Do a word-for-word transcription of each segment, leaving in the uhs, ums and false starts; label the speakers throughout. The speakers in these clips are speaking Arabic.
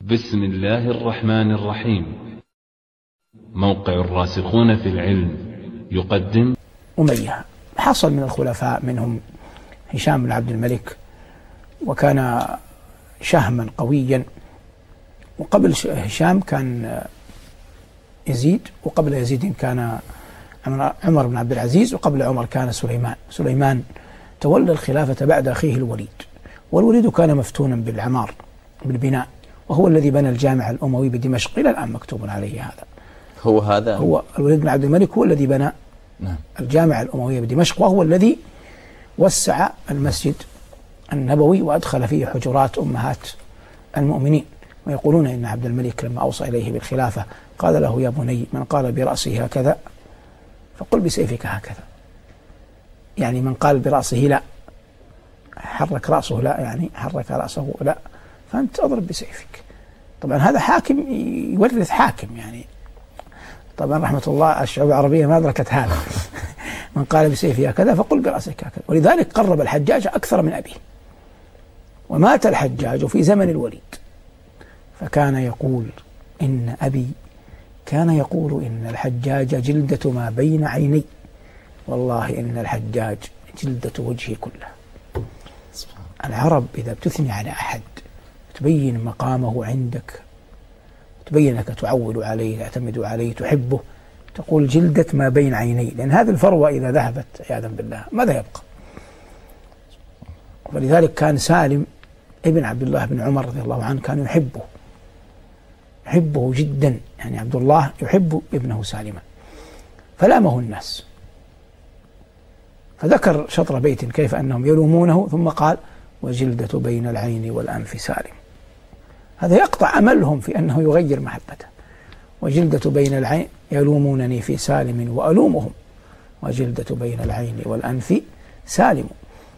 Speaker 1: بسم الله الرحمن الرحيم. موقع الراسخون في العلم يقدم
Speaker 2: أمية. حصل من الخلفاء منهم هشام بن عبد الملك، وكان شهما قويا، وقبل هشام كان يزيد، وقبل يزيد كان عمر بن عبد العزيز، وقبل عمر كان سليمان. سليمان تولى الخلافة بعد أخيه الوليد، والوليد كان مفتونا بالعمار بالبناء، وهو الذي بنى الجامع الأموي بدمشق، إلى الآن مكتوب عليه هذا.
Speaker 3: هو هذا
Speaker 2: هو الوليد بن عبد الملك هو الذي بنى
Speaker 3: نعم.
Speaker 2: الجامع الأموي بدمشق، وهو الذي وسع المسجد النبوي وأدخل فيه حجرات أمهات المؤمنين. ويقولون إن عبد الملك لما أوصى إليه بالخلافة قال له: يا بني، من قال برأسه هكذا فقل بسيفك هكذا. يعني من قال برأسه لا، حرك رأسه لا، يعني حرك رأسه لا، فأنت أضرب بسيفك. طبعا هذا حاكم يورث حاكم، يعني طبعا رحمة الله الشعوب العربية ما أدركت هذا. من قال بسيفه هكذا فقل برأسك هكذا. ولذلك قرب الحجاج أكثر من أبيه، ومات الحجاج في زمن الوليد، فكان يقول إن أبي كان يقول إن الحجاج جلدة ما بين عيني، والله إن الحجاج جلدة وجهي كله. العرب إذا بتثني على أحد تبين مقامه عندك، تبين أنك تعول عليه، تعتمد عليه، تحبه، تقول جلدة ما بين عيني، لأن هذه الفروة إذا ذهبت عياذا بالله ماذا يبقى؟ ولذلك كان سالم ابن عبد الله بن عمر رضي الله عنه كان يحبه يحبه جدا، يعني عبد الله يحب ابنه سالما، فلامه الناس، فذكر شطر بيت كيف أنهم يلومونه، ثم قال: وجلدة بين العين والأنف سالم. هذا يقطع أملهم في أنه يغير محبته. وجلدة بين العين يلومونني في سالم وألومهم، وجلدة بين العين والأنف سالم.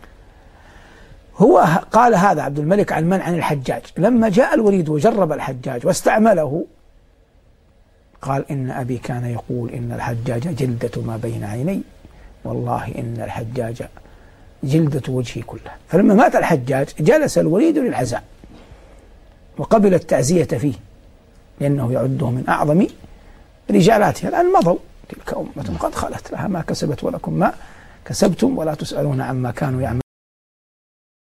Speaker 2: هو قال هذا عبد الملك عن من؟ عن الحجاج. لما جاء الوليد وجرب الحجاج واستعمله قال: إن أبي كان يقول إن الحجاج جلدة ما بين عيني، والله إن الحجاج جلدة وجهي كله. فلما مات الحجاج جلس الوليد للعزاء وقبل التعزية فيه، لأنه يعده من أعظم رجالاتها. الآن مضوا، تلك أمة قد خلت، لها ما كسبت ولكم ما كسبتم ولا تسألون عما كانوا يعملون.